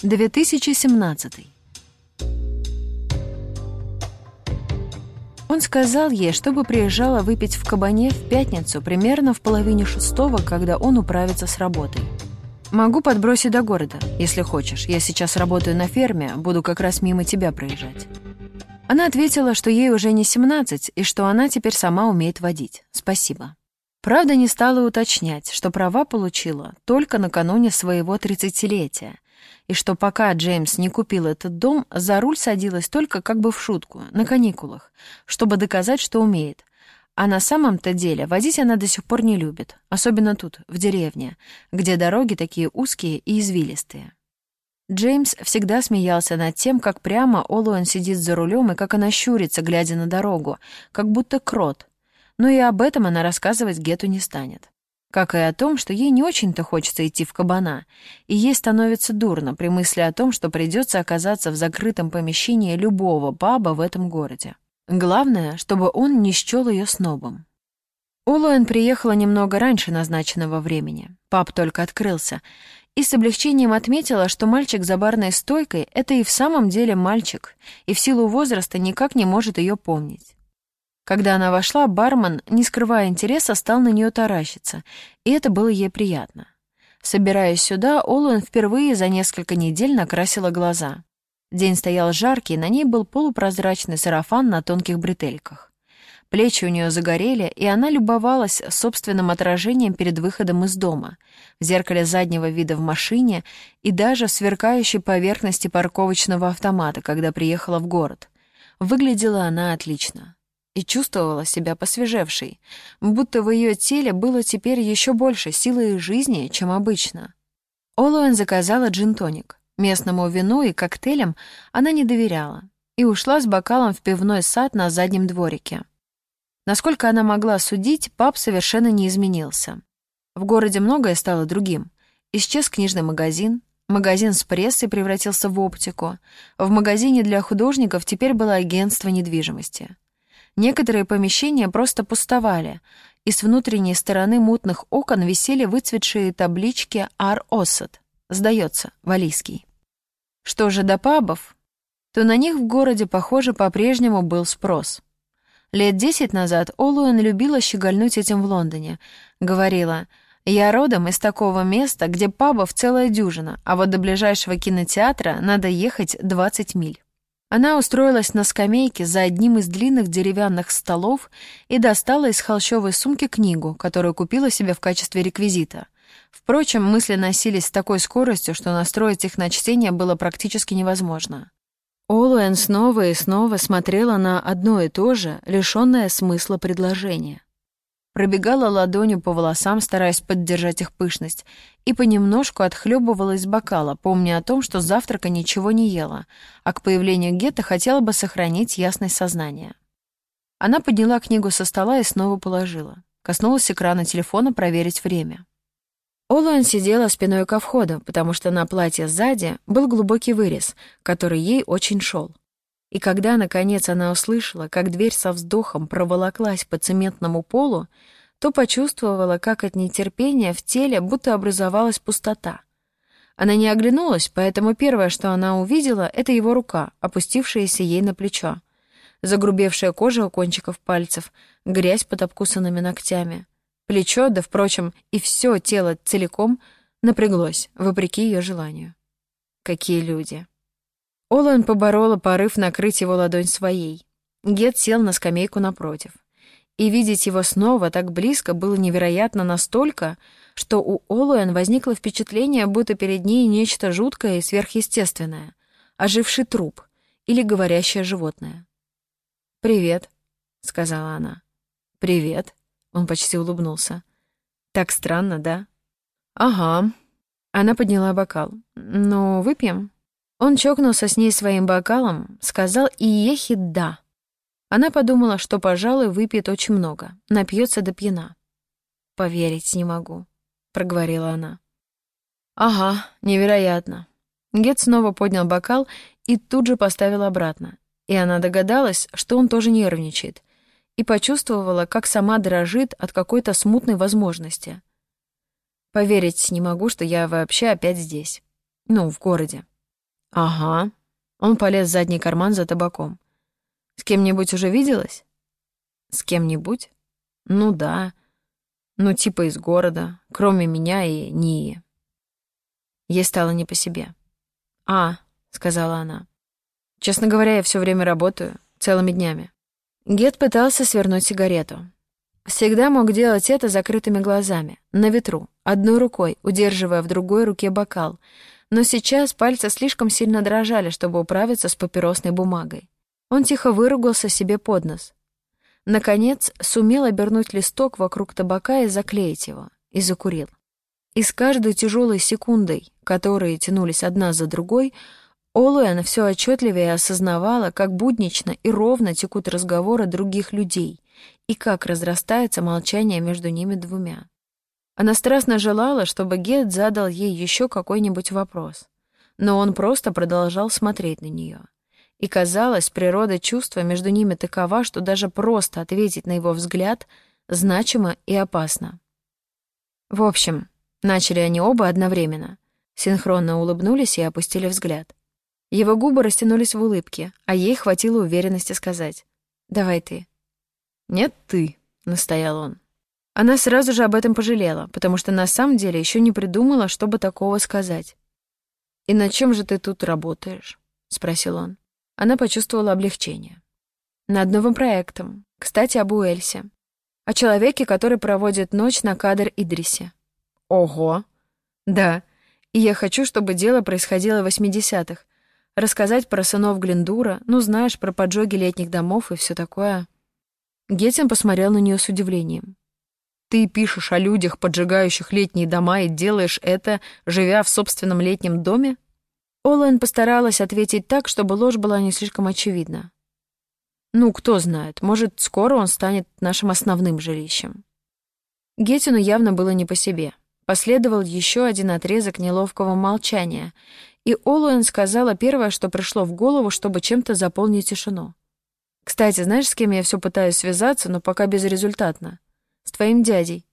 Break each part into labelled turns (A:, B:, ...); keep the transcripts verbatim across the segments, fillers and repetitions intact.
A: две тысячи семнадцатый. Он сказал ей, чтобы приезжала выпить в кабане в пятницу примерно в половине шестого, когда он управится с работой. «Могу подбросить до города, если хочешь. Я сейчас работаю на ферме, буду как раз мимо тебя проезжать». Она ответила, что ей уже не семнадцать, и что она теперь сама умеет водить. Спасибо. Правда, не стала уточнять, что права получила только накануне своего тридцатилетия, и что пока Джеймс не купил этот дом, за руль садилась только как бы в шутку, на каникулах, чтобы доказать, что умеет. А на самом-то деле водить она до сих пор не любит, особенно тут, в деревне, где дороги такие узкие и извилистые. Джеймс всегда смеялся над тем, как прямо Олуэн сидит за рулем и как она щурится, глядя на дорогу, как будто крот. Но и об этом она рассказывать Гетту не станет. Как и о том, что ей не очень-то хочется идти в кабана, и ей становится дурно при мысли о том, что придется оказаться в закрытом помещении любого паба в этом городе. Главное, чтобы он не счёл её снобом. Олуэн приехала немного раньше назначенного времени. Паб только открылся, и с облегчением отметила, что мальчик за барной стойкой — это и в самом деле мальчик, и в силу возраста никак не может её помнить. Когда она вошла, бармен, не скрывая интереса, стал на нее таращиться, и это было ей приятно. Собираясь сюда, Олуэн впервые за несколько недель накрасила глаза. День стоял жаркий, на ней был полупрозрачный сарафан на тонких бретельках. Плечи у нее загорели, и она любовалась собственным отражением перед выходом из дома, в зеркале заднего вида в машине и даже в сверкающей поверхности парковочного автомата, когда приехала в город. Выглядела она отлично. И чувствовала себя посвежевшей, будто в ее теле было теперь еще больше силы и жизни, чем обычно. Олуэн заказала джин-тоник. Местному вину и коктейлям она не доверяла и ушла с бокалом в пивной сад на заднем дворике. Насколько она могла судить, паб совершенно не изменился. В городе многое стало другим. Исчез книжный магазин, магазин с прессой превратился в оптику, в магазине для художников теперь было агентство недвижимости. Некоторые помещения просто пустовали, и с внутренней стороны мутных окон висели выцветшие таблички «Ар Оссет» — «Сдается, валийский». Что же до пабов, то на них в городе, похоже, по-прежнему был спрос. Лет десять назад Олуэн любила щегольнуть этим в Лондоне. Говорила: «Я родом из такого места, где пабов целая дюжина, а вот до ближайшего кинотеатра надо ехать двадцать миль». Она устроилась на скамейке за одним из длинных деревянных столов и достала из холщовой сумки книгу, которую купила себе в качестве реквизита. Впрочем, мысли носились с такой скоростью, что настроить их на чтение было практически невозможно. Олуэн снова и снова смотрела на одно и то же, лишённое смысла предложение. Пробегала ладонью по волосам, стараясь поддержать их пышность, и понемножку отхлебывала из бокала, помня о том, что с завтрака ничего не ела, а к появлению Гетты хотела бы сохранить ясность сознания. Она подняла книгу со стола и снова положила. Коснулась экрана телефона проверить время. Олуэн сидела спиной ко входу, потому что на платье сзади был глубокий вырез, который ей очень шел. И когда, наконец, она услышала, как дверь со вздохом проволоклась по цементному полу, то почувствовала, как от нетерпения в теле будто образовалась пустота. Она не оглянулась, поэтому первое, что она увидела, — это его рука, опустившаяся ей на плечо. Загрубевшая кожа у кончиков пальцев, грязь под обкусанными ногтями. Плечо, да, впрочем, и все тело целиком напряглось, вопреки ее желанию. Какие люди! Олуэн поборола порыв накрыть его ладонь своей. Гетт сел на скамейку напротив. И видеть его снова так близко было невероятно настолько, что у Олуэн возникло впечатление, будто перед ней нечто жуткое и сверхъестественное, оживший труп или говорящее животное. «Привет», — сказала она. «Привет», — он почти улыбнулся. «Так странно, да?» «Ага». Она подняла бокал. «Ну, выпьем?» Он чокнулся с ней своим бокалом, сказал «Иехи да». Она подумала, что, пожалуй, выпьет очень много, напьется до пьяна. «Поверить не могу», — проговорила она. «Ага, невероятно». Гетт снова поднял бокал и тут же поставил обратно. И она догадалась, что он тоже нервничает, и почувствовала, как сама дрожит от какой-то смутной возможности. «Поверить не могу, что я вообще опять здесь. Ну, в городе». Ага. Он полез в задний карман за табаком. С кем-нибудь уже виделась? С кем-нибудь? Ну да. Ну типа из города, кроме меня и Нии. Ей стало не по себе. «А», — сказала она. «Честно говоря, я все время работаю, целыми днями». Гет пытался свернуть сигарету. Всегда мог делать это закрытыми глазами, на ветру, одной рукой, удерживая в другой руке бокал, но сейчас пальцы слишком сильно дрожали, чтобы управиться с папиросной бумагой. Он тихо выругался себе под нос. Наконец, сумел обернуть листок вокруг табака и заклеить его, и закурил. И с каждой тяжелой секундой, которые тянулись одна за другой, Олуэн все отчетливее осознавала, как буднично и ровно текут разговоры других людей и как разрастается молчание между ними двумя. Она страстно желала, чтобы Гет задал ей еще какой-нибудь вопрос, но он просто продолжал смотреть на нее. И казалось, природа чувства между ними такова, что даже просто ответить на его взгляд значимо и опасно. В общем, начали они оба одновременно, синхронно улыбнулись и опустили взгляд. Его губы растянулись в улыбке, а ей хватило уверенности сказать: «Давай ты». «Нет, ты», — настоял он. Она сразу же об этом пожалела, потому что на самом деле еще не придумала, чтобы такого сказать. «И на чем же ты тут работаешь?» — спросил он. Она почувствовала облегчение. «Над новым проектом. Кстати, об Уэльсе. О человеке, который проводит ночь на Кадр-Идрисе». «Ого!» «Да. И я хочу, чтобы дело происходило в восьмидесятых. Рассказать про сынов Глендура, ну, знаешь, про поджоги летних домов и все такое». Геттин посмотрел на нее с удивлением. «Ты пишешь о людях, поджигающих летние дома, и делаешь это, живя в собственном летнем доме?» Олуэн постаралась ответить так, чтобы ложь была не слишком очевидна. «Ну, кто знает, может, скоро он станет нашим основным жилищем». Геттину явно было не по себе. Последовал еще один отрезок неловкого молчания, и Олуэн сказала первое, что пришло в голову, чтобы чем-то заполнить тишину. «Кстати, знаешь, с кем я все пытаюсь связаться, но пока безрезультатно? С твоим дядей».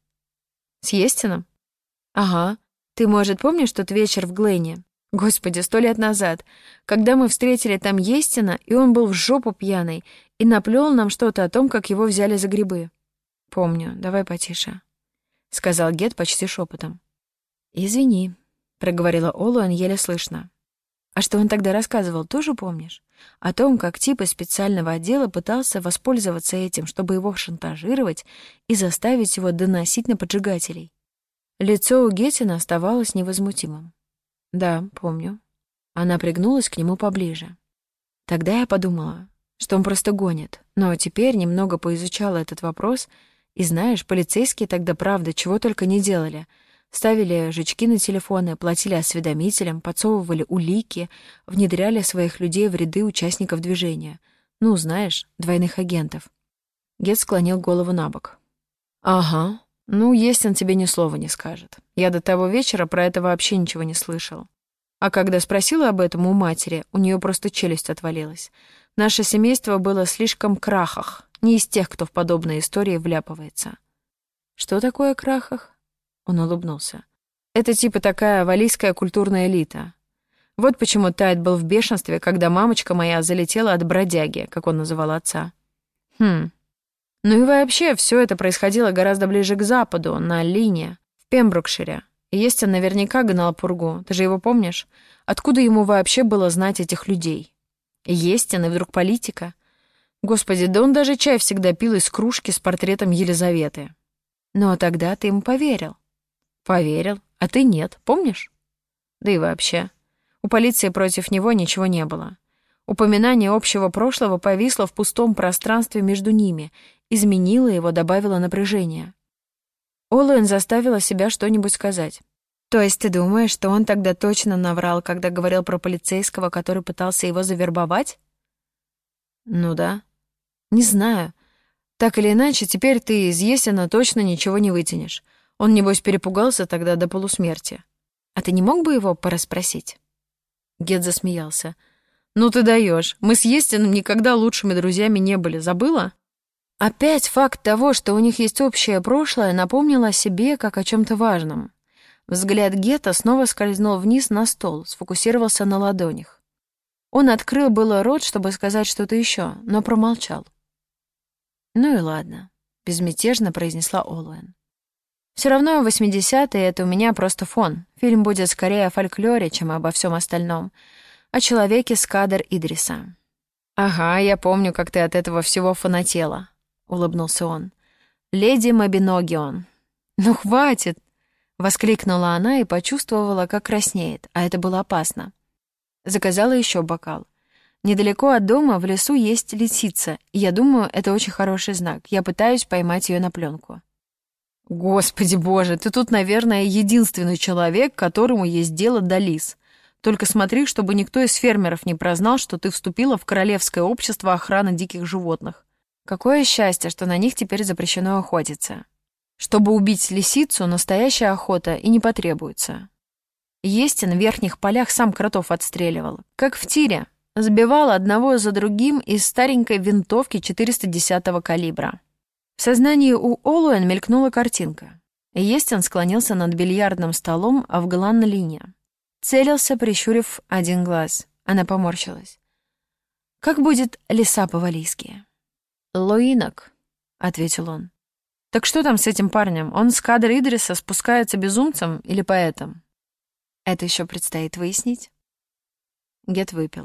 A: «С Естином?» «Ага. Ты, может, помнишь тот вечер в Гленне? Господи, сто лет назад, когда мы встретили там Естина, и он был в жопу пьяный и наплел нам что-то о том, как его взяли за грибы». «Помню. Давай потише», — сказал Гет почти шепотом. «Извини», — проговорила Олуэн еле слышно. «А что он тогда рассказывал, тоже помнишь? О том, как тип из специального отдела пытался воспользоваться этим, чтобы его шантажировать и заставить его доносить на поджигателей». Лицо у Геттина оставалось невозмутимым. «Да, помню». Она пригнулась к нему поближе. Тогда я подумала, что он просто гонит, но теперь немного поизучала этот вопрос, и знаешь, полицейские тогда, правда, чего только не делали. Ставили жучки на телефоны, платили осведомителям, подсовывали улики, внедряли своих людей в ряды участников движения. Ну, знаешь, двойных агентов. Гет склонил голову на бок. «Ага. Ну, Естин тебе ни слова не скажет. Я до того вечера про это вообще ничего не слышал. А когда спросила об этом у матери, у нее просто челюсть отвалилась. Наше семейство было слишком крахах, не из тех, кто в подобные истории вляпывается». «Что такое крахах?» Он улыбнулся. «Это типа такая валлийская культурная элита. Вот почему Тайт был в бешенстве, когда мамочка моя залетела от бродяги, как он называл отца. Хм. Ну и вообще, все это происходило гораздо ближе к западу, на Лине, в Пембрукшире. И Естин наверняка гнал пургу. Ты же его помнишь? Откуда ему вообще было знать этих людей? Естин и вдруг политика? Господи, да он даже чай всегда пил из кружки с портретом Елизаветы. Ну а тогда ты ему поверил. Поверил, а ты нет, помнишь? Да и вообще, у полиции против него ничего не было. Упоминание общего прошлого повисло в пустом пространстве между ними, изменило его, добавило напряжения. Олуэн заставила себя что-нибудь сказать. То есть ты думаешь, что он тогда точно наврал, когда говорил про полицейского, который пытался его завербовать? Ну да. Не знаю. Так или иначе, теперь ты из Естина точно ничего не вытянешь. Он, небось, перепугался тогда до полусмерти. А ты не мог бы его порасспросить?» Гет засмеялся. «Ну ты даешь. Мы с Естином никогда лучшими друзьями не были. Забыла?» Опять факт того, что у них есть общее прошлое, напомнил о себе как о чем-то важном. Взгляд Гетта снова скользнул вниз на стол, сфокусировался на ладонях. Он открыл было рот, чтобы сказать что-то еще, но промолчал. «Ну и ладно», — безмятежно произнесла Олуэн. «Все равно восьмидесятые — это у меня просто фон. Фильм будет скорее о фольклоре, чем обо всем остальном. О человеке Скадер Идриса». «Ага, я помню, как ты от этого всего фанатела», — улыбнулся он. «Леди Мабиногион». «Ну, хватит!» — воскликнула она и почувствовала, как краснеет, а это было опасно. Заказала еще бокал. Недалеко от дома в лесу есть лисица, и я думаю, это очень хороший знак. Я пытаюсь поймать ее на пленку. «Господи боже, ты тут, наверное, единственный человек, которому есть дело до лис. Только смотри, чтобы никто из фермеров не прознал, что ты вступила в Королевское общество охраны диких животных. Какое счастье, что на них теперь запрещено охотиться. Чтобы убить лисицу, настоящая охота и не потребуется. Естин в верхних полях сам кротов отстреливал, как в тире, сбивал одного за другим из старенькой винтовки четыреста десятого калибра. В сознании у Олуэн мелькнула картинка. Естин склонился над бильярдным столом в Глан-Лине. Целился, прищурив один глаз. Она поморщилась. «Как будет лиса по-валийски?» «Лоинок», — ответил он. «Так что там с этим парнем? Он с Кадр Идриса спускается безумцем или поэтом?» «Это еще предстоит выяснить». Гет выпил.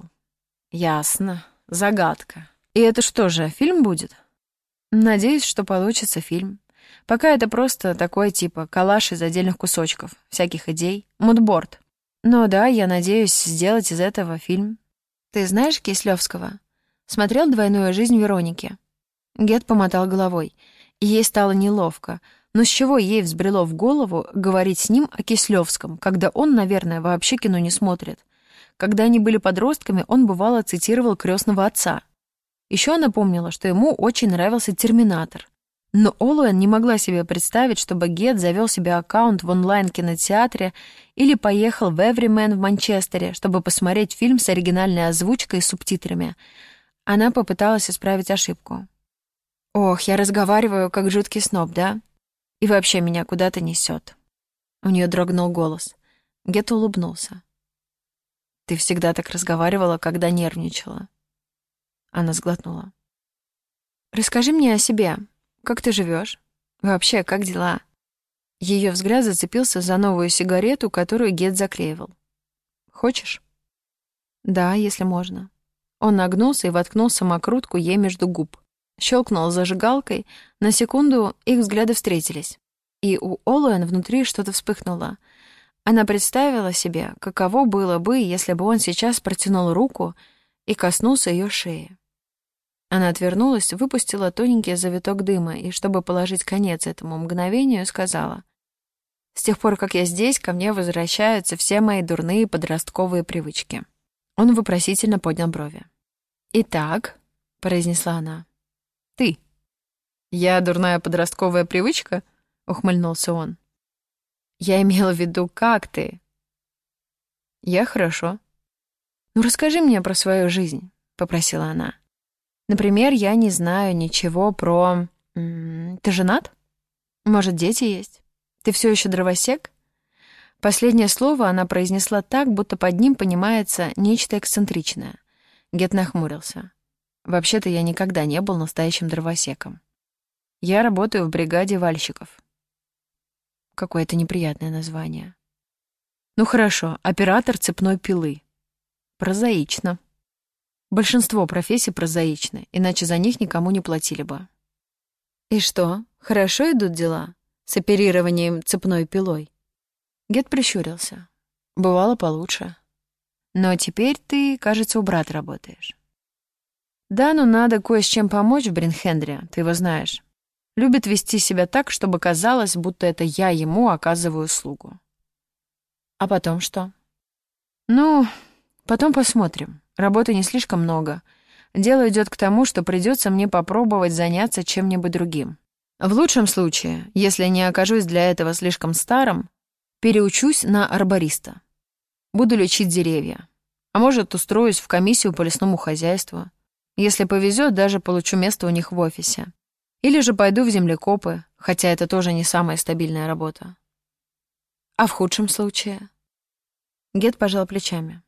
A: «Ясно. Загадка. И это что же, фильм будет?» «Надеюсь, что получится фильм. Пока это просто такой типа коллаж из отдельных кусочков, всяких идей, мудборд. Но да, я надеюсь сделать из этого фильм. Ты знаешь Кислёвского? Смотрел «Двойную жизнь Вероники»?» Гет помотал головой, и ей стало неловко. Но с чего ей взбрело в голову говорить с ним о Кислёвском, когда он, наверное, вообще кино не смотрит? Когда они были подростками, он бывало цитировал «Крестного отца». Еще она помнила, что ему очень нравился «Терминатор». Но Олуэн не могла себе представить, чтобы Гет завел себе аккаунт в онлайн-кинотеатре или поехал в Эвримен в Манчестере, чтобы посмотреть фильм с оригинальной озвучкой и субтитрами. Она попыталась исправить ошибку. «Ох, я разговариваю, как жуткий сноб, да? И вообще меня куда-то несет». У нее дрогнул голос. Гет улыбнулся. «Ты всегда так разговаривала, когда нервничала». Она сглотнула. «Расскажи мне о себе. Как ты живешь? Вообще, как дела?» Ее взгляд зацепился за новую сигарету, которую Гет заклеивал. «Хочешь?» «Да, если можно». Он нагнулся и воткнул самокрутку ей между губ. Щелкнул зажигалкой, на секунду их взгляды встретились. И у Олуэн внутри что-то вспыхнуло. Она представила себе, каково было бы, если бы он сейчас протянул руку и коснулся ее шеи. Она отвернулась, выпустила тоненький завиток дыма и, чтобы положить конец этому мгновению, сказала: «С тех пор, как я здесь, ко мне возвращаются все мои дурные подростковые привычки». Он вопросительно поднял брови. «Итак», — произнесла она, — «ты». «Я дурная подростковая привычка?» — ухмыльнулся он. «Я имела в виду, как ты?» «Я хорошо». «Ну, расскажи мне про свою жизнь», — попросила она. «Например, я не знаю ничего про... М-м, ты женат? Может, дети есть? Ты все еще дровосек?» Последнее слово она произнесла так, будто под ним понимается нечто эксцентричное. Гет нахмурился. «Вообще-то я никогда не был настоящим дровосеком. Я работаю в бригаде вальщиков». Какое-то неприятное название. «Ну хорошо, оператор цепной пилы». Прозаично. Большинство профессий прозаичны, иначе за них никому не платили бы. «И что, хорошо идут дела с оперированием цепной пилой?» Гет прищурился. «Бывало получше. Но теперь ты, кажется, у брата работаешь». «Да, но надо кое с чем помочь в Бринхендре, ты его знаешь. Любит вести себя так, чтобы казалось, будто это я ему оказываю услугу». «А потом что?» «Ну, потом посмотрим. Работы не слишком много. Дело идет к тому, что придется мне попробовать заняться чем-нибудь другим. В лучшем случае, если не окажусь для этого слишком старым, переучусь на арбориста. Буду лечить деревья. А может, устроюсь в комиссию по лесному хозяйству. Если повезет, даже получу место у них в офисе. Или же пойду в землекопы, хотя это тоже не самая стабильная работа». «А в худшем случае?» Гет пожал плечами.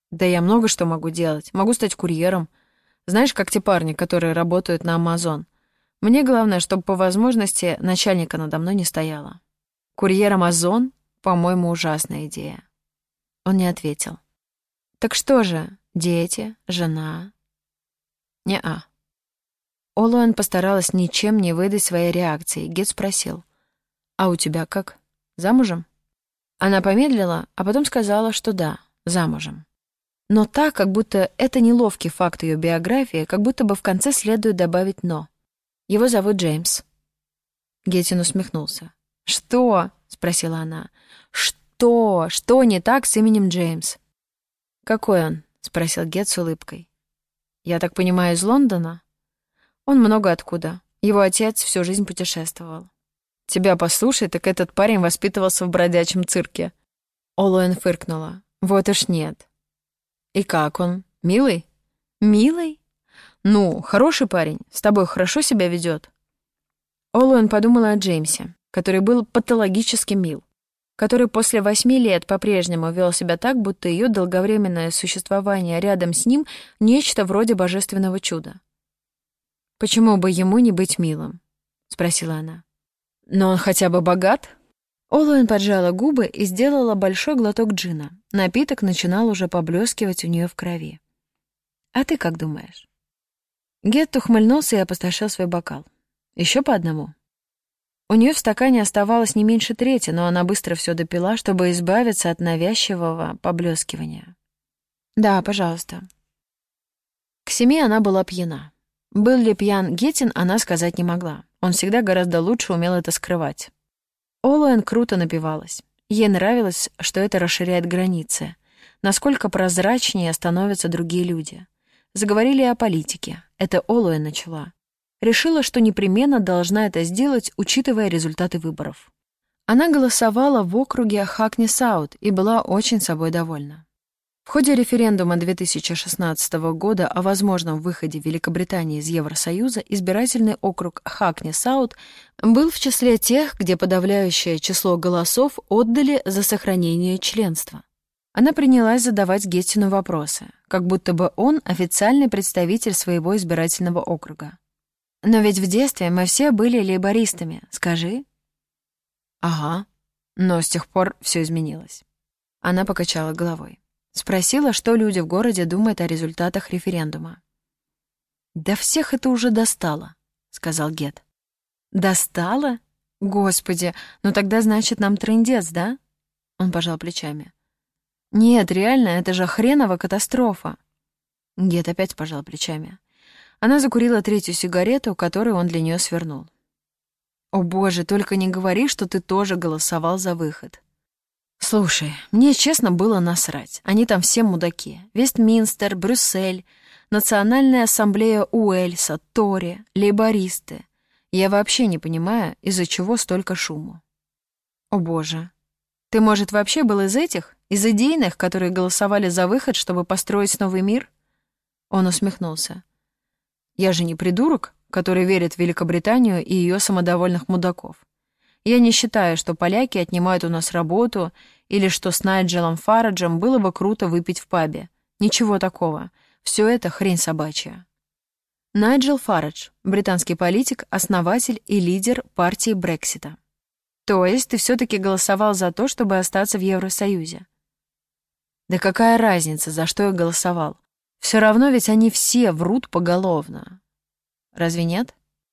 A: Да я много что могу делать. Могу стать курьером. Знаешь, как те парни, которые работают на Amazon. Мне главное, чтобы по возможности начальника надо мной не стояло. Курьер Amazon, по-моему, ужасная идея. Он не ответил. Так что же, дети, жена? Не-а. Олуэн постаралась ничем не выдать своей реакции. Гет спросил. А у тебя как? Замужем? Она помедлила, а потом сказала, что да, замужем. Но так, как будто это неловкий факт ее биографии, как будто бы в конце следует добавить «но». Его зовут Джеймс. Геттин усмехнулся. «Что?» — спросила она. «Что? Что не так с именем Джеймс?» «Какой он?» — спросил Гетт с улыбкой. «Я так понимаю, из Лондона?» «Он много откуда. Его отец всю жизнь путешествовал». «Тебя послушай, так этот парень воспитывался в бродячем цирке». Олуэн фыркнула. «Вот уж нет». «И как он? Милый?» «Милый? Ну, хороший парень. С тобой хорошо себя ведет». Олуэн подумала о Джеймсе, который был патологически мил, который после восьми лет по-прежнему вел себя так, будто ее долговременное существование рядом с ним — нечто вроде божественного чуда. «Почему бы ему не быть милым?» — спросила она. «Но он хотя бы богат?» Олуэн поджала губы и сделала большой глоток джина. Напиток начинал уже поблескивать у нее в крови. «А ты как думаешь?» Гетт ухмыльнулся и опустошил свой бокал. «Еще по одному?» У нее в стакане оставалось не меньше трети, но она быстро все допила, чтобы избавиться от навязчивого поблескивания. «Да, пожалуйста». К семи она была пьяна. Был ли пьян Геттин, она сказать не могла. Он всегда гораздо лучше умел это скрывать. Олуэн круто напивалась. Ей нравилось, что это расширяет границы. Насколько прозрачнее становятся другие люди. Заговорили о политике. Это Олуэн начала. Решила, что непременно должна это сделать, учитывая результаты выборов. Она голосовала в округе Хакни-Саут и была очень собой довольна. В ходе референдума две тысячи шестнадцатого года о возможном выходе Великобритании из Евросоюза избирательный округ Хакни-Саут был в числе тех, где подавляющее число голосов отдали за сохранение членства. Она принялась задавать Геттину вопросы, как будто бы он официальный представитель своего избирательного округа. «Но ведь в детстве мы все были лейбористами, скажи?» «Ага, но с тех пор все изменилось». Она покачала головой. Спросила, что люди в городе думают о результатах референдума. «Да всех это уже достало», — сказал Гетт. «Достало? Господи, ну тогда, значит, нам трындец, да?» Он пожал плечами. «Нет, реально, это же хренова катастрофа». Гетт опять пожал плечами. Она закурила третью сигарету, которую он для нее свернул. «О боже, только не говори, что ты тоже голосовал за выход». «Слушай, мне честно было насрать. Они там все мудаки. Вестминстер, Брюссель, Национальная ассамблея Уэльса, Тори, лейбористы. Я вообще не понимаю, из-за чего столько шуму». «О боже. Ты, может, вообще был из этих? Из идейных, которые голосовали за выход, чтобы построить новый мир?» Он усмехнулся. «Я же не придурок, который верит в Великобританию и ее самодовольных мудаков. Я не считаю, что поляки отнимают у нас работу или что с Найджелом Фараджем было бы круто выпить в пабе. Ничего такого. Все это хрень собачья». Найджел Фарадж, британский политик, основатель и лидер партии Брексита. «То есть ты все-таки голосовал за то, чтобы остаться в Евросоюзе?» «Да какая разница, за что я голосовал? Все равно ведь они все врут поголовно. Разве нет?»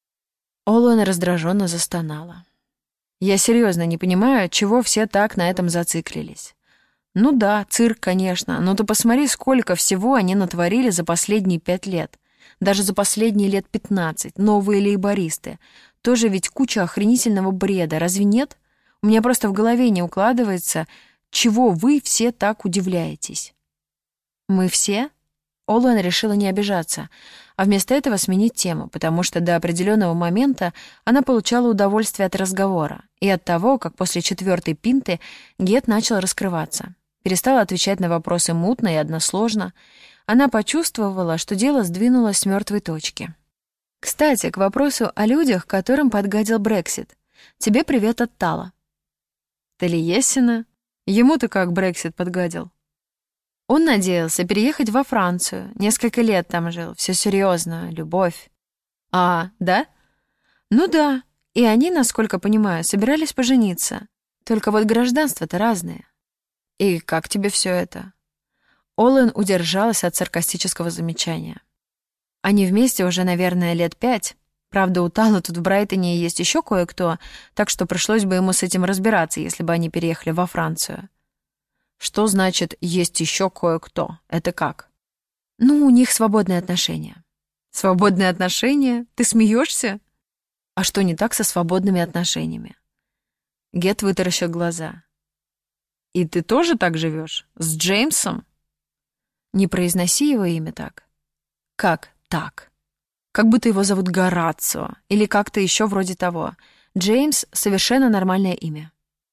A: Олуэн раздраженно застонала. «Я серьезно не понимаю, чего все так на этом зациклились. Ну да, цирк, конечно, но ты посмотри, сколько всего они натворили за последние пять лет. Даже за последние лет пятнадцать. Новые лейбористы. Тоже ведь куча охренительного бреда, разве нет? У меня просто в голове не укладывается, чего вы все так удивляетесь». «Мы все?» Олуэн решила не обижаться, а вместо этого сменить тему, потому что до определенного момента она получала удовольствие от разговора и от того, как после четвертой пинты Гетт начал раскрываться. Перестала отвечать на вопросы мутно и односложно. Она почувствовала, что дело сдвинулось с мертвой точки. «Кстати, к вопросу о людях, которым подгадил Брексит. Тебе привет от Тала». «Талиессина? Ему-то как Брексит подгадил?» Он надеялся переехать во Францию. Несколько лет там жил. Все серьезно, любовь. А, да? Ну да. И они, насколько понимаю, собирались пожениться. Только вот гражданства-то разные. И как тебе все это? Олэн удержалась от саркастического замечания. Они вместе уже, наверное, лет пять. Правда, у Тала тут в Брайтоне есть еще кое-кто, так что пришлось бы ему с этим разбираться, если бы они переехали во Францию. Что значит «есть еще кое-кто»? Это как? Ну, у них свободные отношения. Свободные отношения? Ты смеешься? А что не так со свободными отношениями? Гет вытаращил глаза. И ты тоже так живешь? С Джеймсом? Не произноси его имя так. Как так? Как будто его зовут Горацио, или как-то еще вроде того. Джеймс — совершенно нормальное имя.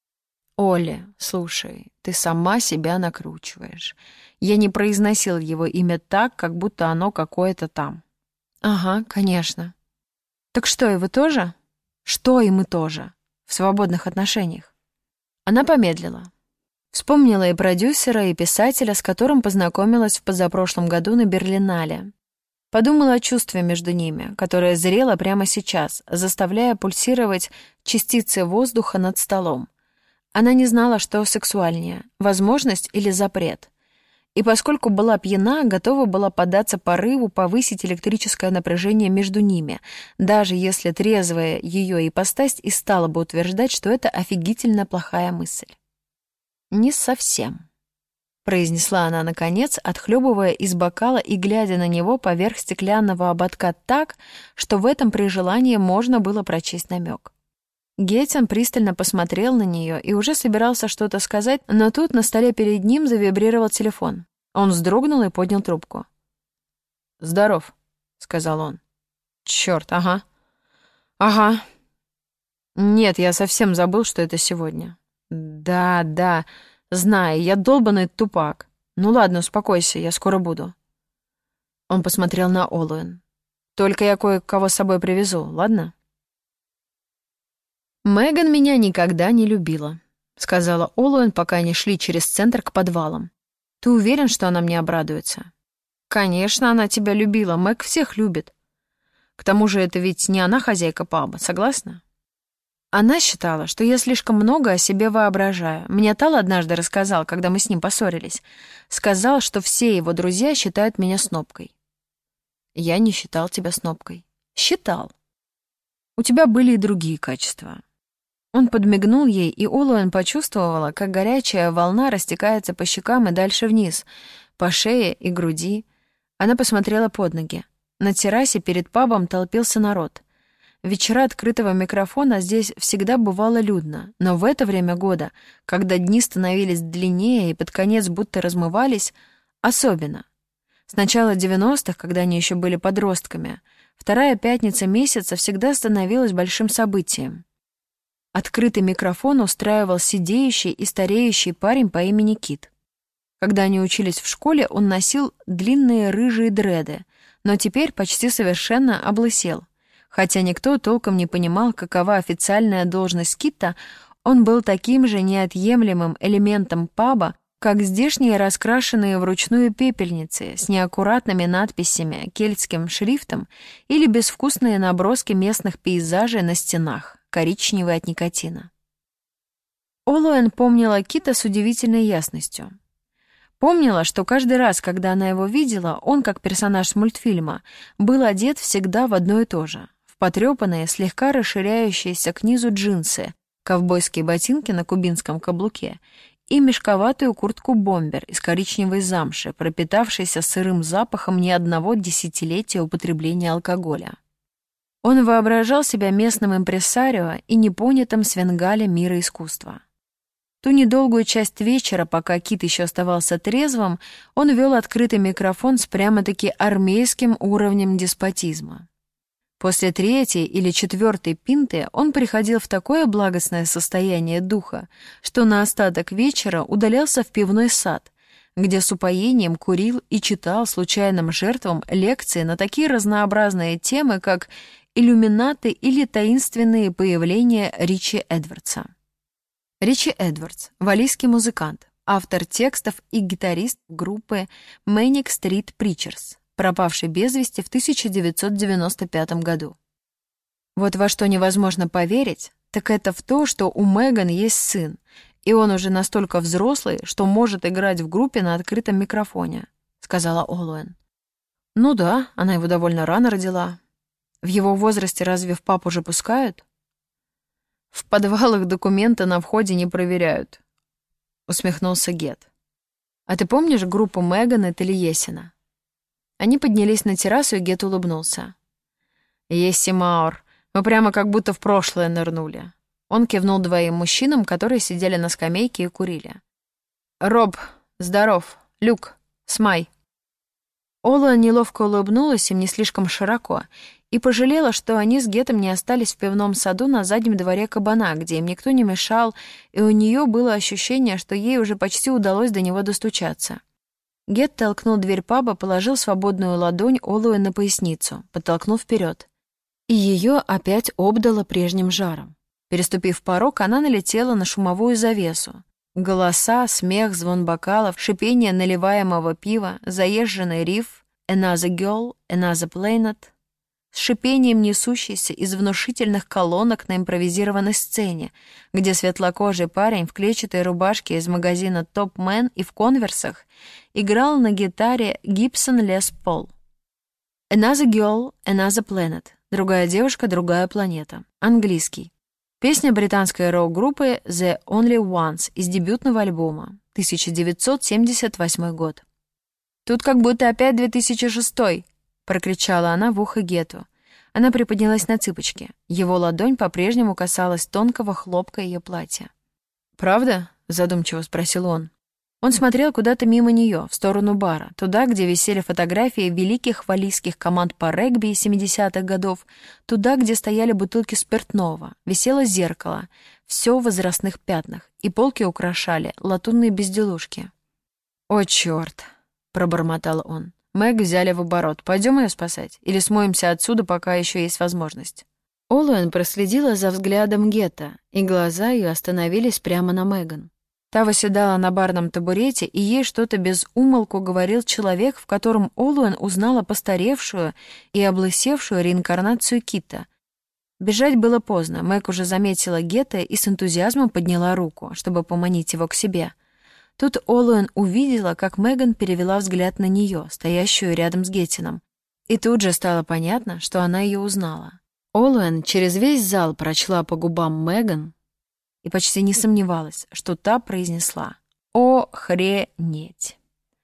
A: Олли, слушай, ты сама себя накручиваешь. Я не произносил его имя так, как будто оно какое-то там. Ага, конечно. Так что, и вы тоже? Что и мы тоже? В свободных отношениях? Она помедлила. Вспомнила и продюсера, и писателя, с которым познакомилась в позапрошлом году на Берлинале. Подумала о чувстве между ними, которое зрело прямо сейчас, заставляя пульсировать частицы воздуха над столом. Она не знала, что сексуальнее — возможность или запрет. И поскольку была пьяна, готова была поддаться порыву повысить электрическое напряжение между ними, даже если трезвая ее ипостась и стала бы утверждать, что это офигительно плохая мысль. «Не совсем», — произнесла она наконец, отхлебывая из бокала и глядя на него поверх стеклянного ободка так, что в этом при желании можно было прочесть намек. Геттин пристально посмотрел на нее и уже собирался что-то сказать, но тут на столе перед ним завибрировал телефон. Он вздрогнул и поднял трубку. «Здоров», — сказал он. «Чёрт, ага. Ага. Нет, я совсем забыл, что это сегодня. Да, да, знаю, я долбаный тупак. Ну ладно, успокойся, я скоро буду». Он посмотрел на Олуэн. «Только я кое-кого с собой привезу, ладно?» «Меган меня никогда не любила», — сказала Олуэн, пока они шли через центр к подвалам. «Ты уверен, что она мне обрадуется?» «Конечно, она тебя любила, Мэг всех любит. К тому же это ведь не она хозяйка паба, согласна?» Она считала, что я слишком много о себе воображаю. Мне Тал однажды рассказал, когда мы с ним поссорились. Сказал, что все его друзья считают меня снобкой. Я не считал тебя снобкой. Считал. У тебя были и другие качества. Он подмигнул ей, и Олуэн почувствовала, как горячая волна растекается по щекам и дальше вниз, по шее и груди. Она посмотрела под ноги. На террасе перед пабом толпился народ. Вечера открытого микрофона здесь всегда бывало людно, но в это время года, когда дни становились длиннее и под конец будто размывались, особенно. С начала девяностых, когда они еще были подростками, вторая пятница месяца всегда становилась большим событием. Открытый микрофон устраивал сидеющий и стареющий парень по имени Кит. Когда они учились в школе, он носил длинные рыжие дреды, но теперь почти совершенно облысел. Хотя никто толком не понимал, какова официальная должность Кита, он был таким же неотъемлемым элементом паба, как здешние раскрашенные вручную пепельницы с неаккуратными надписями кельтским шрифтом или безвкусные наброски местных пейзажей на стенах, коричневые от никотина. Олуэн помнила Кита с удивительной ясностью. Помнила, что каждый раз, когда она его видела, он, как персонаж с мультфильма, был одет всегда в одно и то же. В потрёпанные, слегка расширяющиеся к низу джинсы, ковбойские ботинки на кубинском каблуке и мешковатую куртку-бомбер из коричневой замши, пропитавшейся сырым запахом ни одного десятилетия употребления алкоголя. Он воображал себя местным импресарио и непонятым свенгале мира искусства. Ту недолгую часть вечера, пока Кит еще оставался трезвым, он вел открытый микрофон с прямо-таки армейским уровнем деспотизма. После третьей или четвертой пинты он приходил в такое благостное состояние духа, что на остаток вечера удалялся в пивной сад, где с упоением курил и читал случайным жертвам лекции на такие разнообразные темы, как иллюминаты или таинственные появления Ричи Эдвардса. Ричи Эдвардс — валлийский музыкант, автор текстов и гитарист группы Manic Street Preachers, пропавший без вести в тысяча девятьсот девяносто пятом году. Вот во что невозможно поверить, так это в то, что у Меган есть сын, и он уже настолько взрослый, что может играть в группе на открытом микрофоне, сказала Олуэн. Ну да, она его довольно рано родила. В его возрасте разве в пап уже пускают? В подвалах документы на входе не проверяют, усмехнулся Гет. А ты помнишь группу Меган и Талиесина? Они поднялись на террасу, и Гет улыбнулся. Есси Маур, мы прямо как будто в прошлое нырнули. Он кивнул двоим мужчинам, которые сидели на скамейке и курили. Роб, здоров. Люк, Смай. Ола неловко улыбнулась им не слишком широко и пожалела, что они с Гетом не остались в пивном саду на заднем дворе кабана, где им никто не мешал, и у нее было ощущение, что ей уже почти удалось до него достучаться. Гет толкнул дверь паба, положил свободную ладонь Олуэ на поясницу, подтолкнул вперед. И ее опять обдало прежним жаром. Переступив порог, она налетела на шумовую завесу. Голоса, смех, звон бокалов, шипение наливаемого пива, заезженный риф «Another girl, another planet», с шипением несущийся из внушительных колонок на импровизированной сцене, где светлокожий парень в клетчатой рубашке из магазина Top Man и в конверсах играл на гитаре Gibson Les Paul. «Another girl, another planet», другая девушка, другая планета, английский. Песня британской рок-группы The Only Ones из дебютного альбома, тысяча девятьсот семьдесят восьмой год. «Тут как будто опять две тысячи шестой», — прокричала она в ухо Гету. Она приподнялась на цыпочки. Его ладонь по-прежнему касалась тонкого хлопка ее платья. «Правда?» — задумчиво спросил он. Он смотрел куда-то мимо нее, в сторону бара, туда, где висели фотографии великих валлийских команд по регби семидесятых годов, туда, где стояли бутылки спиртного, висело зеркало, все в возрастных пятнах, и полки украшали латунные безделушки. «О, черт!» — пробормотал он. «Мэг взяли в оборот. Пойдем ее спасать? Или смоемся отсюда, пока еще есть возможность?» Олуэн проследила за взглядом Гетта, и глаза ее остановились прямо на Меган. Та восседала на барном табурете, и ей что-то без умолку говорил человек, в котором Олуэн узнала постаревшую и облысевшую реинкарнацию Кита. Бежать было поздно, Мэг уже заметила Гетта и с энтузиазмом подняла руку, чтобы поманить его к себе. Тут Олуэн увидела, как Меган перевела взгляд на нее, стоящую рядом с Геттином. И тут же стало понятно, что она ее узнала. Олуэн через весь зал прочла по губам Меган и почти не сомневалась, что та произнесла «Охренеть».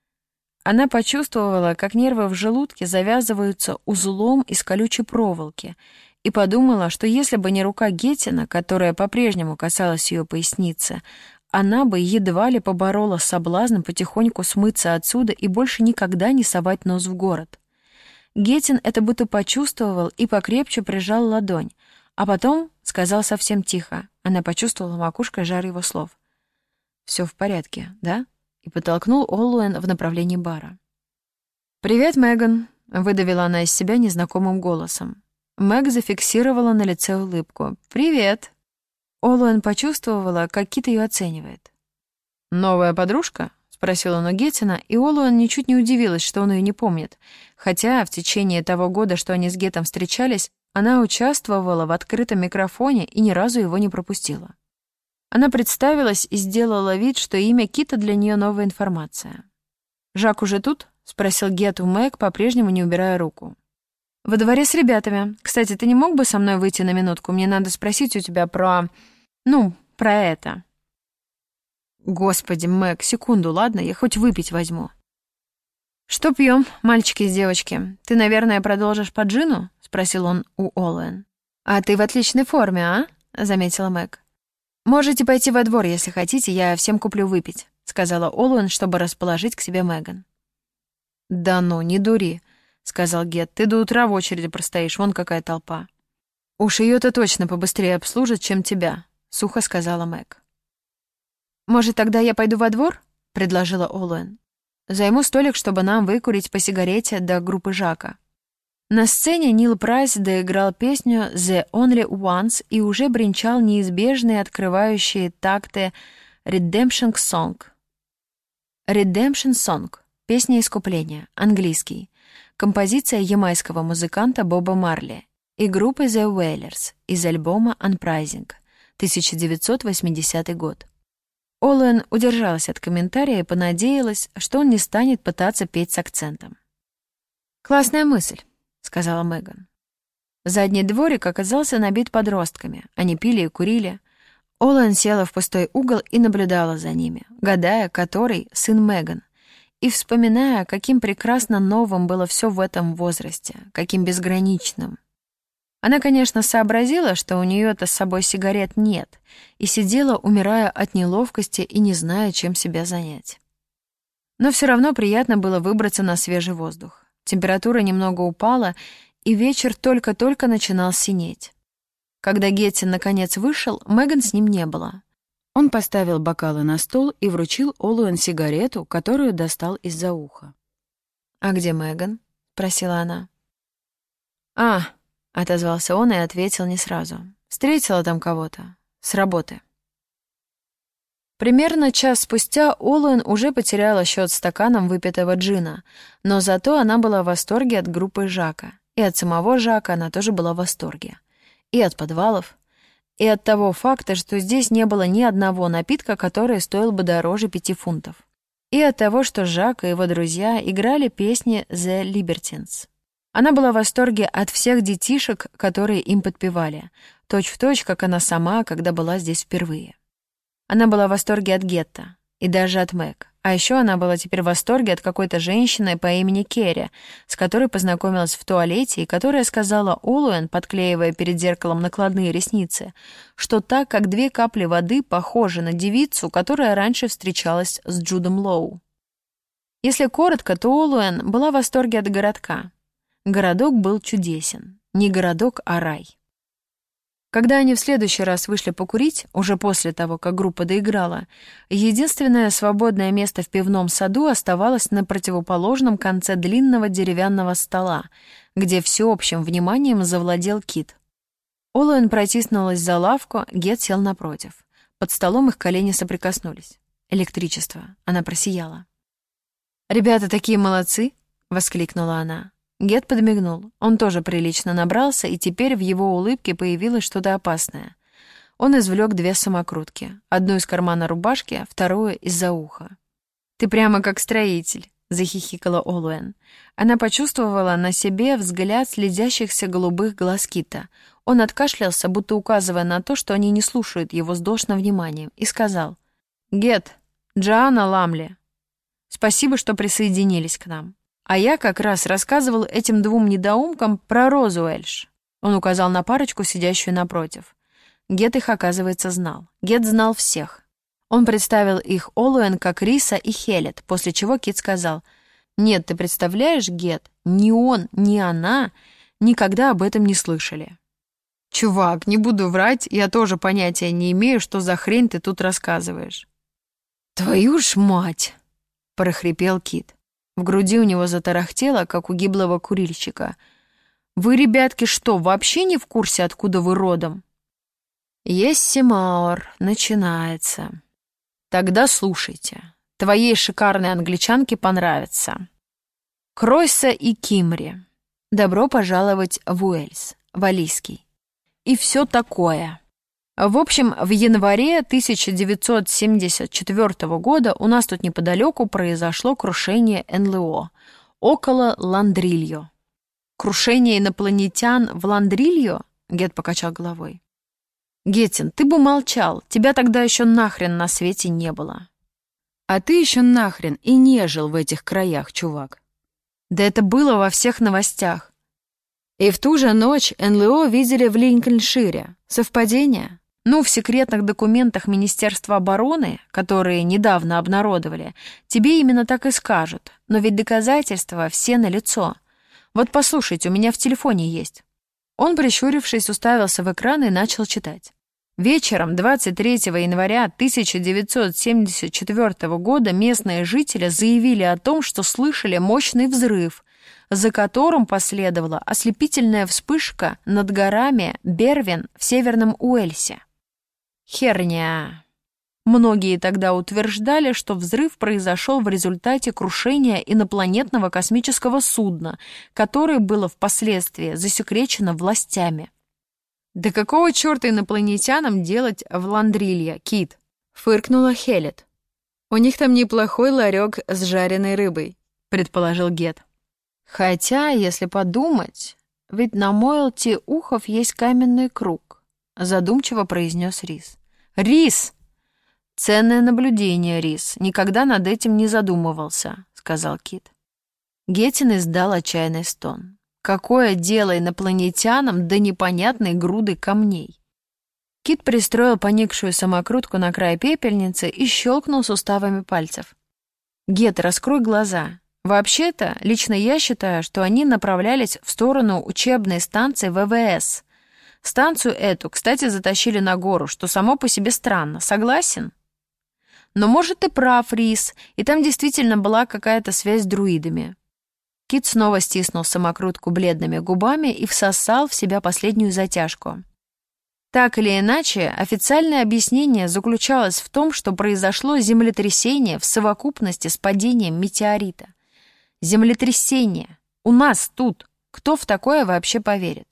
A: Она почувствовала, как нервы в желудке завязываются узлом из колючей проволоки, и подумала, что если бы не рука Геттина, которая по-прежнему касалась ее поясницы, она бы едва ли поборола соблазн потихоньку смыться отсюда и больше никогда не совать нос в город. Геттин это будто почувствовал и покрепче прижал ладонь, а потом сказал совсем тихо. Она почувствовала макушкой жар его слов. «Все в порядке, да?» И подтолкнул Олуэн в направлении бара. «Привет, Меган», — выдавила она из себя незнакомым голосом. Мэг зафиксировала на лице улыбку. «Привет». Олуэн почувствовала, как Кит ее оценивает. «Новая подружка?» — спросил он у Геттина, и Олуэн ничуть не удивилась, что он ее не помнит, хотя в течение того года, что они с Геттом встречались, она участвовала в открытом микрофоне и ни разу его не пропустила. Она представилась и сделала вид, что имя Кита для нее новая информация. «Жак уже тут?» — спросил Гет у Мэг, по-прежнему не убирая руку. «Во дворе с ребятами. Кстати, ты не мог бы со мной выйти на минутку? Мне надо спросить у тебя про... ну, про это». «Господи, Мэг, секунду, ладно? Я хоть выпить возьму». «Что пьем, мальчики и девочки? Ты, наверное, продолжишь по джину?» — спросил он у Олуэн. «А ты в отличной форме, а?» — заметила Мэг. «Можете пойти во двор, если хотите, я всем куплю выпить», — сказала Олуэн, чтобы расположить к себе Меган. «Да ну, не дури», — сказал Гет. «Ты до утра в очереди простоишь, вон какая толпа». «Уж ее-то точно побыстрее обслужат, чем тебя», — сухо сказала Мэг. «Может, тогда я пойду во двор?» — предложила Олуэн. «Займу столик, чтобы нам выкурить по сигарете до группы Жака». На сцене Нил Прайс доиграл песню «The Only Ones» и уже бренчал неизбежные открывающие такты «Redemption Song». «Redemption Song» — «Песня искупления», английский, композиция ямайского музыканта Боба Марли и группы The Wailers из альбома «Unprising», тысяча девятьсот восьмидесятый год. Олуэн удержалась от комментария и понадеялась, что он не станет пытаться петь с акцентом. «Классная мысль», — сказала Меган. Задний дворик оказался набит подростками. Они пили и курили. Олуэн села в пустой угол и наблюдала за ними, гадая, который сын Меган, и вспоминая, каким прекрасно новым было все в этом возрасте, каким безграничным. Она, конечно, сообразила, что у нее-то с собой сигарет нет, и сидела, умирая от неловкости и не зная, чем себя занять. Но все равно приятно было выбраться на свежий воздух. Температура немного упала, и вечер только-только начинал синеть. Когда Геттин наконец вышел, Меган с ним не было. Он поставил бокалы на стол и вручил Олуэн сигарету, которую достал из-за уха. «А где Меган?» — спросила она. «А», — отозвался он и ответил не сразу. «Встретила там кого-то. С работы». Примерно час спустя Олуэн уже потеряла счет стаканам выпитого джина, но зато она была в восторге от группы Жака, и от самого Жака она тоже была в восторге. И от подвалов, и от того факта, что здесь не было ни одного напитка, который стоил бы дороже пяти фунтов. И от того, что Жак и его друзья играли песни The Libertines. Она была в восторге от всех детишек, которые им подпевали, точь-в-точь, как она сама, когда была здесь впервые. Она была в восторге от Гетта и даже от Мэг. А еще она была теперь в восторге от какой-то женщины по имени Керри, с которой познакомилась в туалете и которая сказала Олуэн, подклеивая перед зеркалом накладные ресницы, что так, как две капли воды, похожа на девицу, которая раньше встречалась с Джудом Лоу. Если коротко, то Олуэн была в восторге от городка. Городок был чудесен. Не городок, а рай. Когда они в следующий раз вышли покурить, уже после того, как группа доиграла, единственное свободное место в пивном саду оставалось на противоположном конце длинного деревянного стола, где всеобщим вниманием завладел Кит. Олуэн протиснулась за лавку, Гет сел напротив. Под столом их колени соприкоснулись. Электричество. Она просияла. «Ребята такие молодцы!» — воскликнула она. Гет подмигнул. Он тоже прилично набрался, и теперь в его улыбке появилось что-то опасное. Он извлек две самокрутки. Одну из кармана рубашки, вторую из-за уха. «Ты прямо как строитель», — захихикала Олуэн. Она почувствовала на себе взгляд следящихся голубых глаз Кита. Он откашлялся, будто указывая на то, что они не слушают его с должным вниманием, и сказал: «Гет, Джоанна Ламли, спасибо, что присоединились к нам. А я как раз рассказывал этим двум недоумкам про Розу Эльш». Он указал на парочку, сидящую напротив. Гет их, оказывается, знал. Гет знал всех. Он представил их Олуэн как Риса и Хелет, после чего Кит сказал: «Нет, ты представляешь, Гет, ни он, ни она никогда об этом не слышали». «Чувак, не буду врать, я тоже понятия не имею, что за хрень ты тут рассказываешь». «Твою ж мать!» — прохрипел Кит. В груди у него затарахтело, как у гиблого курильщика. «Вы, ребятки, что, вообще не в курсе, откуда вы родом?» «Ессимауэр, начинается. Тогда слушайте. Твоей шикарной англичанке понравится. Кройса и Кимри. Добро пожаловать в Уэльс, валлийский. И все такое». В общем, в январе тысяча девятьсот семьдесят четвёртого года у нас тут неподалеку произошло крушение эн эл о около Ландрильо. «Крушение инопланетян в Ландрильо?» — Гет покачал головой. «Геттин, ты бы молчал, тебя тогда еще нахрен на свете не было». «А ты еще нахрен и не жил в этих краях, чувак». «Да это было во всех новостях». «И в ту же ночь эн эл о видели в Линкольншире. Совпадение?» Ну, в секретных документах Министерства обороны, которые недавно обнародовали, тебе именно так и скажут. Но ведь доказательства все налицо. Вот послушайте, у меня в телефоне есть». Он, прищурившись, уставился в экран и начал читать. Вечером двадцать третьего января тысяча девятьсот семьдесят четвёртого года местные жители заявили о том, что слышали мощный взрыв, за которым последовала ослепительная вспышка над горами Бервин в Северном Уэльсе. Херня. Многие тогда утверждали, что взрыв произошел в результате крушения инопланетного космического судна, которое было впоследствии засекречено властями. «Да какого черта инопланетянам делать в Ландрилья, Кит?» — фыркнула Хелет. «У них там неплохой ларек с жареной рыбой», — предположил Гет. «Хотя, если подумать, ведь на Мойлти Ухов есть каменный круг», — задумчиво произнес Рис. «Рис!» «Ценное наблюдение, Рис. Никогда над этим не задумывался», — сказал Кит. Геттин издал отчаянный стон. Какое дело инопланетянам до непонятной груды камней? Кит пристроил поникшую самокрутку на край пепельницы и щелкнул суставами пальцев. «Гет, раскрой глаза. Вообще-то, лично я считаю, что они направлялись в сторону учебной станции вэ вэ эс. Станцию эту, кстати, затащили на гору, что само по себе странно. Согласен? Но, может, ты прав, Рис, и там действительно была какая-то связь с друидами». Кит снова стиснул самокрутку бледными губами и всосал в себя последнюю затяжку. Так или иначе, официальное объяснение заключалось в том, что произошло землетрясение в совокупности с падением метеорита. Землетрясение. У нас тут. Кто в такое вообще поверит?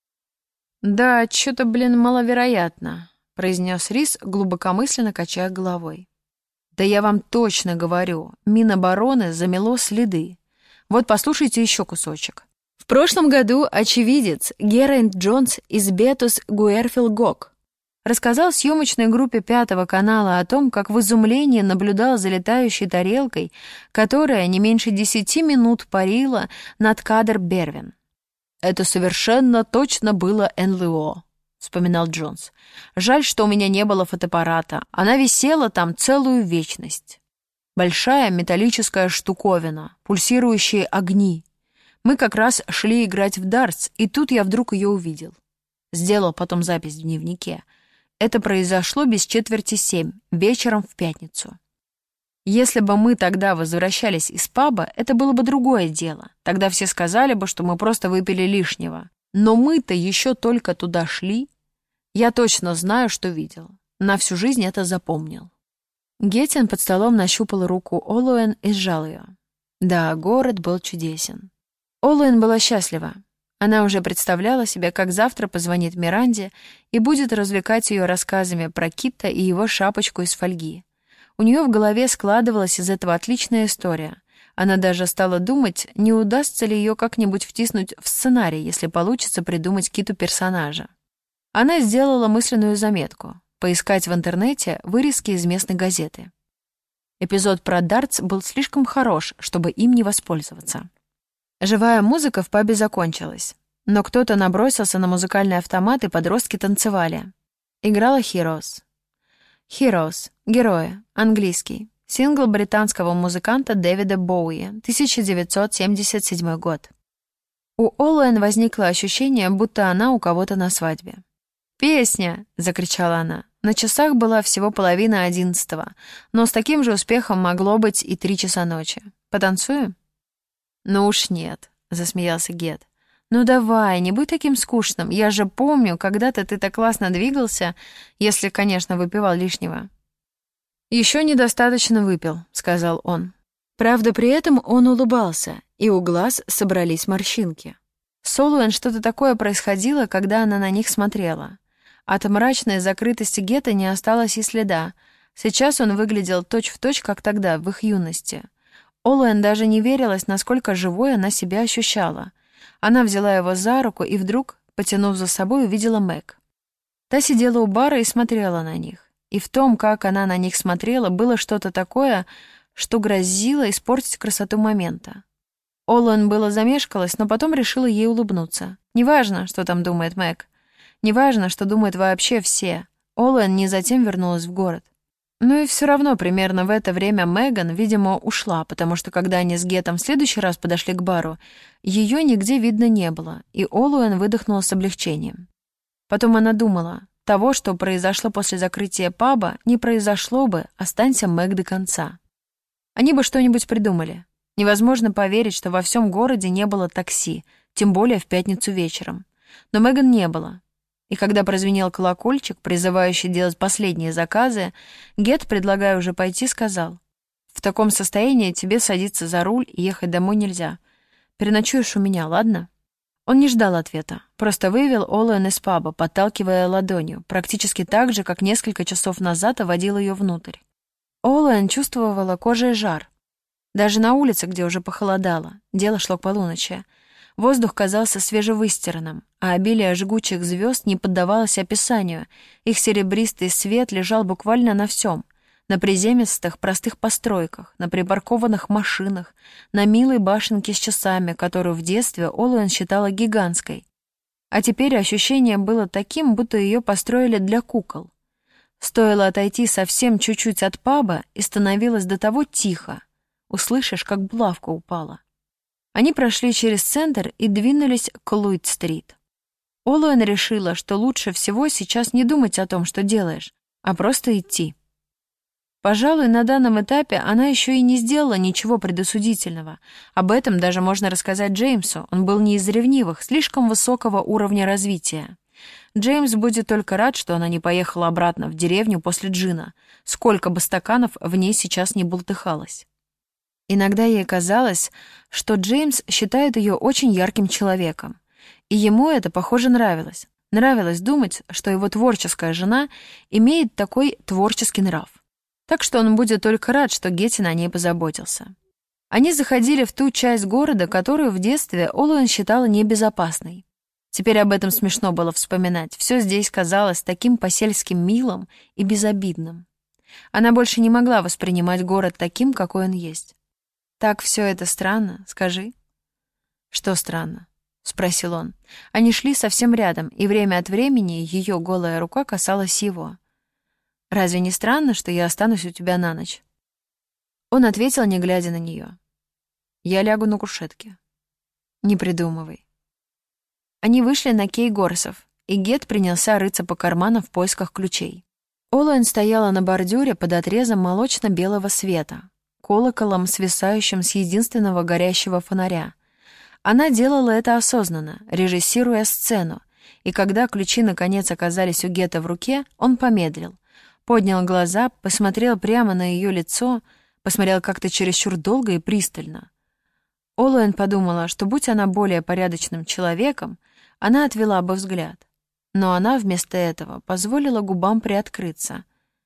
A: «Да, что-то, блин, маловероятно», — произнес Рис, глубокомысленно качая головой. «Да я вам точно говорю, Минобороны замело следы. Вот послушайте еще кусочек. В прошлом году очевидец Герэнд Джонс из Бетус Гуэрфилгок рассказал съемочной группе Пятого канала о том, как в изумлении наблюдал за летающей тарелкой, которая не меньше десяти минут парила над Кадер-Бервин. «Это совершенно точно было эн эл о», — вспоминал Джонс. «Жаль, что у меня не было фотоаппарата. Она висела там целую вечность. Большая металлическая штуковина, пульсирующие огни. Мы как раз шли играть в дартс, и тут я вдруг ее увидел. Сделал потом запись в дневнике. Это произошло без четверти семь, вечером в пятницу. Если бы мы тогда возвращались из паба, это было бы другое дело. Тогда все сказали бы, что мы просто выпили лишнего. Но мы-то еще только туда шли. Я точно знаю, что видел. На всю жизнь это запомнил». Геттин под столом нащупал руку Олуэн и сжал ее. Да, город был чудесен. Олуэн была счастлива. Она уже представляла себе, как завтра позвонит Миранде и будет развлекать ее рассказами про Китта и его шапочку из фольги. У нее в голове складывалась из этого отличная история. Она даже стала думать, не удастся ли ее как-нибудь втиснуть в сценарий, если получится придумать Киту персонажа. Она сделала мысленную заметку — поискать в интернете вырезки из местной газеты. Эпизод про дартс был слишком хорош, чтобы им не воспользоваться. Живая музыка в пабе закончилась, но кто-то набросился на музыкальный автомат, и подростки танцевали. Играла Heroes. Heroes — герои, английский. Сингл британского музыканта Дэвида Боуи, тысяча девятьсот семьдесят седьмой год. У Олуэн возникло ощущение, будто она у кого-то на свадьбе. «Песня!» — закричала она. На часах была всего половина одиннадцатого, но с таким же успехом могло быть и три часа ночи. «Потанцуем?» «Ну уж нет», — засмеялся Гет. «Ну давай, не будь таким скучным. Я же помню, когда-то ты так классно двигался, если, конечно, выпивал лишнего». «Еще недостаточно выпил», — сказал он. Правда, при этом он улыбался, и у глаз собрались морщинки. С Олуэн что-то такое происходило, когда она на них смотрела. От мрачной закрытости Гетта не осталось и следа. Сейчас он выглядел точь-в-точь, как тогда, в их юности. Олуэн даже не верилась, насколько живой она себя ощущала. Она взяла его за руку и вдруг, потянув за собой, увидела Мэг. Та сидела у бара и смотрела на них. И в том, как она на них смотрела, было что-то такое, что грозило испортить красоту момента. Олуэн было замешкалась, но потом решила ей улыбнуться. Неважно, что там думает Мэг. Неважно, что думают вообще все. Олуэн не затем вернулась в город. Ну и все равно примерно в это время Меган, видимо, ушла, потому что когда они с Геттом в следующий раз подошли к бару, ее нигде видно не было, и Олуэн выдохнула с облегчением. Потом она думала, того, что произошло после закрытия паба, не произошло бы, останься Мэг до конца. Они бы что-нибудь придумали. Невозможно поверить, что во всем городе не было такси, тем более в пятницу вечером. Но Меган не было. И когда прозвенел колокольчик, призывающий делать последние заказы, Гет, предлагая уже пойти, сказал: «В таком состоянии тебе садиться за руль и ехать домой нельзя. Переночуешь у меня, ладно?» Он не ждал ответа, просто вывел Олуэн из паба, подталкивая ладонью, практически так же, как несколько часов назад водил ее внутрь. Олуэн чувствовала кожей жар. Даже на улице, где уже похолодало, дело шло к полуночи, воздух казался свежевыстиранным, а обилие жгучих звезд не поддавалось описанию, их серебристый свет лежал буквально на всем: на приземистых простых постройках, на припаркованных машинах, на милой башенке с часами, которую в детстве Олуэн считала гигантской. А теперь ощущение было таким, будто ее построили для кукол. Стоило отойти совсем чуть-чуть от паба, и становилось до того тихо. Услышишь, как булавка упала. Они прошли через центр и двинулись к Ллойд-стрит. Олуэн решила, что лучше всего сейчас не думать о том, что делаешь, а просто идти. Пожалуй, на данном этапе она еще и не сделала ничего предосудительного. Об этом даже можно рассказать Джеймсу, он был не из ревнивых, слишком высокого уровня развития. Джеймс будет только рад, что она не поехала обратно в деревню после джина, сколько бы стаканов в ней сейчас не бултыхалось. Иногда ей казалось, что Джеймс считает ее очень ярким человеком, и ему это, похоже, нравилось. Нравилось думать, что его творческая жена имеет такой творческий нрав. Так что он будет только рад, что Геттин о ней позаботился. Они заходили в ту часть города, которую в детстве Олуэн считала небезопасной. Теперь об этом смешно было вспоминать. Все здесь казалось таким по-сельски милым и безобидным. Она больше не могла воспринимать город таким, какой он есть. «Так все это странно, скажи». «Что странно?» — спросил он. Они шли совсем рядом, и время от времени ее голая рука касалась его. «Разве не странно, что я останусь у тебя на ночь?» Он ответил, не глядя на нее. «Я лягу на кушетке». «Не придумывай». Они вышли на Кей-Горсов, и Гет принялся рыться по карманам в поисках ключей. Олуэн стояла на бордюре под отрезом молочно-белого света, колоколом, свисающим с единственного горящего фонаря. Она делала это осознанно, режиссируя сцену, и когда ключи наконец оказались у Гета в руке, он помедлил, поднял глаза, посмотрел прямо на ее лицо, посмотрел как-то чересчур долго и пристально. Олуэн подумала, что будь она более порядочным человеком, она отвела бы взгляд. Но она вместо этого позволила губам приоткрыться.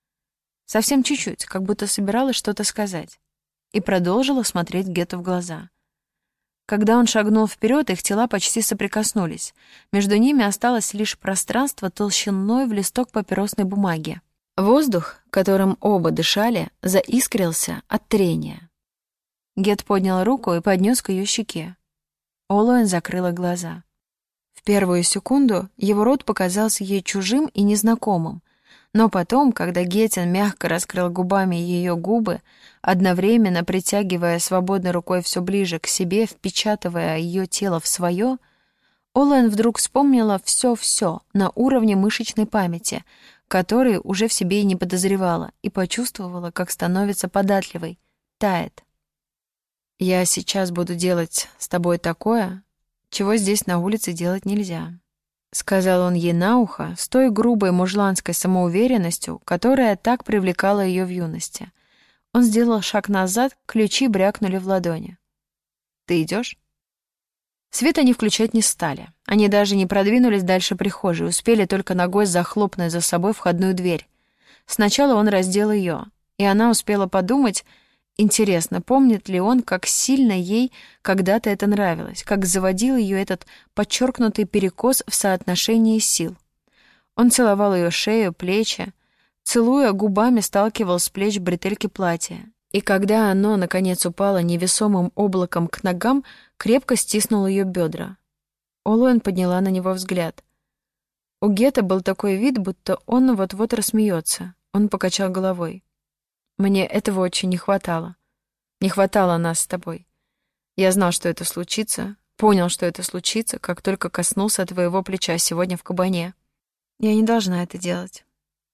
A: Совсем чуть-чуть, как будто собиралась что-то сказать. И продолжила смотреть Гетту в глаза. Когда он шагнул вперед, их тела почти соприкоснулись. Между ними осталось лишь пространство толщиной в листок папиросной бумаги. Воздух, которым оба дышали, заискрился от трения. Гетт поднял руку и поднес к ее щеке. Олуэн закрыла глаза. В первую секунду его рот показался ей чужим и незнакомым, но потом, когда Геттин мягко раскрыл губами ее губы, одновременно притягивая свободной рукой все ближе к себе, впечатывая ее тело в свое, Олуэн вдруг вспомнила все-все на уровне мышечной памяти, который уже в себе и не подозревала, и почувствовала, как становится податливой, тает. «Я сейчас буду делать с тобой такое, чего здесь на улице делать нельзя», — сказал он ей на ухо с той грубой мужланской самоуверенностью, которая так привлекала ее в юности. Он сделал шаг назад, ключи брякнули в ладони. «Ты идешь?» Свет они включать не стали. Они даже не продвинулись дальше прихожей, успели только ногой захлопнуть за собой входную дверь. Сначала он раздел ее, и она успела подумать, интересно, помнит ли он, как сильно ей когда-то это нравилось, как заводил ее этот подчеркнутый перекос в соотношении сил. Он целовал ее шею, плечи, целуя губами, сталкивал с плеч бретельки платья. И когда оно, наконец, упало невесомым облаком к ногам, крепко стиснул ее бедра. Олуэн подняла на него взгляд. У Гетта был такой вид, будто он вот-вот рассмеется. Он покачал головой. «Мне этого очень не хватало. Не хватало нас с тобой. Я знал, что это случится, понял, что это случится, как только коснулся твоего плеча сегодня в кабане. Я не должна это делать.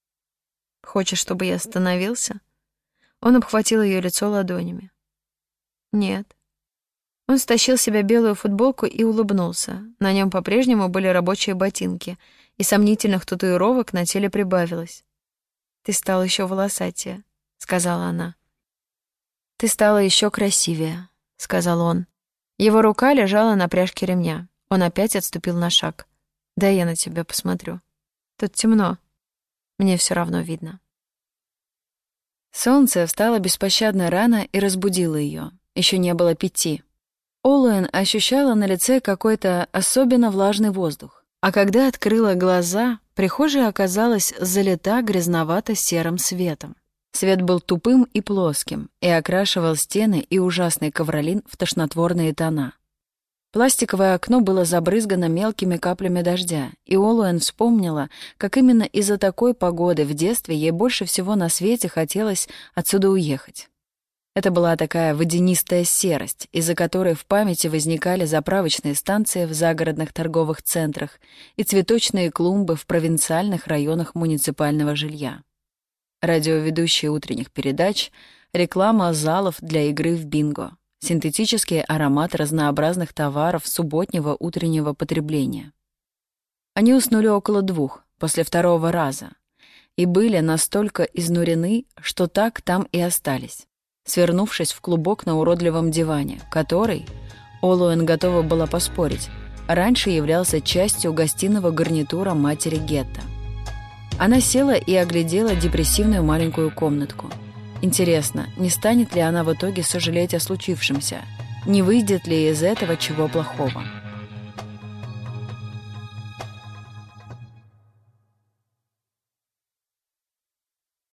A: Хочешь, чтобы я остановился?» Он обхватил ее лицо ладонями. «Нет». Он стащил с себя белую футболку и улыбнулся. На нем по-прежнему были рабочие ботинки, и сомнительных татуировок на теле прибавилось. «Ты стала еще волосатее», — сказала она. «Ты стала еще красивее», — сказал он. Его рука лежала на пряжке ремня. Он опять отступил на шаг. «Дай я на тебя посмотрю. Тут темно. Мне все равно видно». Солнце встало беспощадно рано и разбудило ее. Еще не было пяти. Олуэн ощущала на лице какой-то особенно влажный воздух. А когда открыла глаза, прихожая оказалась залита грязновато-серым светом. Свет был тупым и плоским и окрашивал стены и ужасный ковролин в тошнотворные тона. Пластиковое окно было забрызгано мелкими каплями дождя, и Олуэн вспомнила, как именно из-за такой погоды в детстве ей больше всего на свете хотелось отсюда уехать. Это была такая водянистая серость, из-за которой в памяти возникали заправочные станции в загородных торговых центрах и цветочные клумбы в провинциальных районах муниципального жилья. Радиоведущие утренних передач, реклама залов для игры в бинго, синтетический аромат разнообразных товаров субботнего утреннего потребления. Они уснули около двух, после второго раза, и были настолько изнурены, что так там и остались, свернувшись в клубок на уродливом диване, который, Олуэн готова была поспорить, раньше являлся частью гостиного гарнитура матери Гетта. Она села и оглядела депрессивную маленькую комнатку. Интересно, не станет ли она в итоге сожалеть о случившемся? Не выйдет ли из этого чего плохого?